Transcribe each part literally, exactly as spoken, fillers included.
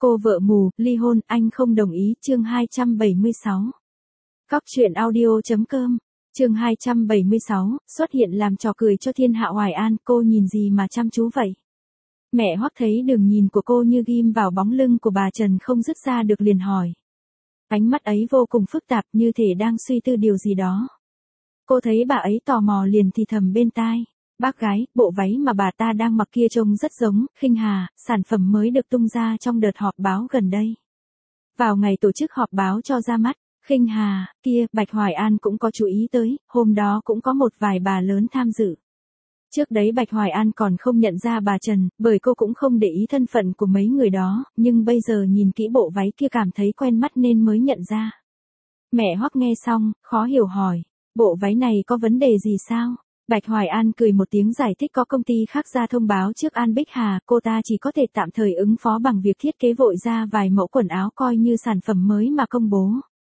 Cô vợ mù, ly hôn, anh không đồng ý, chương hai trăm bảy mươi sáu. Cóc truyện audio.com, chương hai trăm bảy mươi sáu, xuất hiện làm trò cười cho thiên hạ Hoài An, cô nhìn gì mà chăm chú vậy? Mẹ Hoắc thấy đường nhìn của cô như ghim vào bóng lưng của bà Trần không dứt ra được liền hỏi. Ánh mắt ấy vô cùng phức tạp như thể đang suy tư điều gì đó. Cô thấy bà ấy tò mò liền thì thầm bên tai. Bác gái, bộ váy mà bà ta đang mặc kia trông rất giống, Khinh Hà, sản phẩm mới được tung ra trong đợt họp báo gần đây. Vào ngày tổ chức họp báo cho ra mắt, Khinh Hà, kia, Bạch Hoài An cũng có chú ý tới, hôm đó cũng có một vài bà lớn tham dự. Trước đấy Bạch Hoài An còn không nhận ra bà Trần, bởi cô cũng không để ý thân phận của mấy người đó, nhưng bây giờ nhìn kỹ bộ váy kia cảm thấy quen mắt nên mới nhận ra. Mẹ Hoắc nghe xong, khó hiểu hỏi, bộ váy này có vấn đề gì sao? Bạch Hoài An cười một tiếng giải thích có công ty khác ra thông báo trước An Bích Hà, cô ta chỉ có thể tạm thời ứng phó bằng việc thiết kế vội ra vài mẫu quần áo coi như sản phẩm mới mà công bố.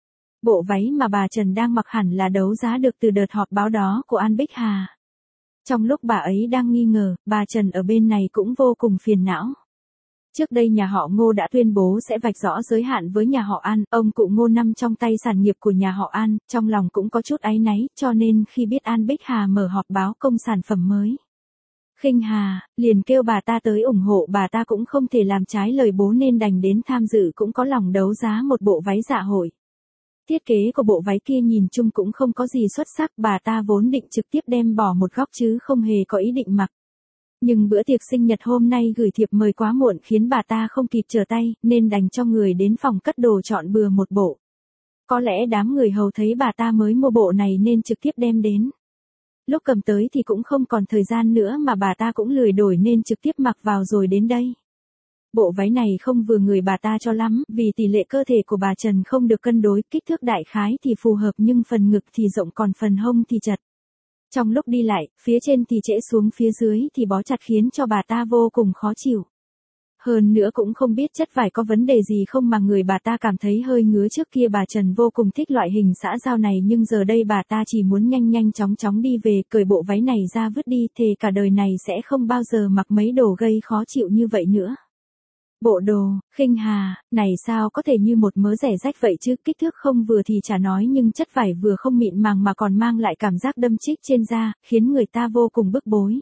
Bộ váy mà bà Trần đang mặc hẳn là đấu giá được từ đợt họp báo đó của An Bích Hà. Trong lúc bà ấy đang nghi ngờ, bà Trần ở bên này cũng vô cùng phiền não. Trước đây nhà họ Ngô đã tuyên bố sẽ vạch rõ giới hạn với nhà họ An, ông cụ Ngô nằm trong tay sản nghiệp của nhà họ An, trong lòng cũng có chút áy náy, cho nên khi biết An Bích Hà mở họp báo công sản phẩm mới. Khinh Hà, liền kêu bà ta tới ủng hộ, bà ta cũng không thể làm trái lời bố nên đành đến tham dự, cũng có lòng đấu giá một bộ váy dạ hội. Thiết kế của bộ váy kia nhìn chung cũng không có gì xuất sắc, bà ta vốn định trực tiếp đem bỏ một góc chứ không hề có ý định mặc. Nhưng bữa tiệc sinh nhật hôm nay gửi thiệp mời quá muộn khiến bà ta không kịp trở tay, nên đành cho người đến phòng cất đồ chọn bừa một bộ. Có lẽ đám người hầu thấy bà ta mới mua bộ này nên trực tiếp đem đến. Lúc cầm tới thì cũng không còn thời gian nữa mà bà ta cũng lười đổi nên trực tiếp mặc vào rồi đến đây. Bộ váy này không vừa người bà ta cho lắm, vì tỷ lệ cơ thể của bà Trần không được cân đối, kích thước đại khái thì phù hợp nhưng phần ngực thì rộng còn phần hông thì chật. Trong lúc đi lại, phía trên thì trễ xuống phía dưới thì bó chặt khiến cho bà ta vô cùng khó chịu. Hơn nữa cũng không biết chất vải có vấn đề gì không mà người bà ta cảm thấy hơi ngứa. Trước kia bà Trần vô cùng thích loại hình xã giao này nhưng giờ đây bà ta chỉ muốn nhanh nhanh chóng chóng đi về, cởi bộ váy này ra vứt đi, thề cả đời này sẽ không bao giờ mặc mấy đồ gây khó chịu như vậy nữa. Bộ đồ, Khinh Hà, này sao có thể như một mớ rẻ rách vậy chứ, kích thước không vừa thì chả nói nhưng chất vải vừa không mịn màng mà còn mang lại cảm giác đâm chích trên da, khiến người ta vô cùng bức bối.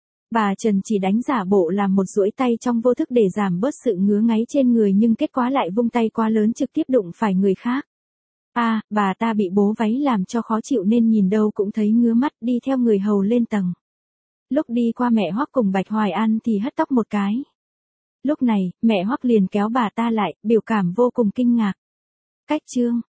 Bà Trần chỉ đánh giả bộ làm một duỗi tay trong vô thức để giảm bớt sự ngứa ngáy trên người nhưng kết quả lại vung tay quá lớn trực tiếp đụng phải người khác. À, bà ta bị bố váy làm cho khó chịu nên nhìn đâu cũng thấy ngứa mắt, đi theo người hầu lên tầng. Lúc đi qua mẹ Hoắc cùng Bạch Hoài An thì hất tóc một cái. Lúc này, mẹ Hoắc liền kéo bà ta lại, biểu cảm vô cùng kinh ngạc. Cách chương,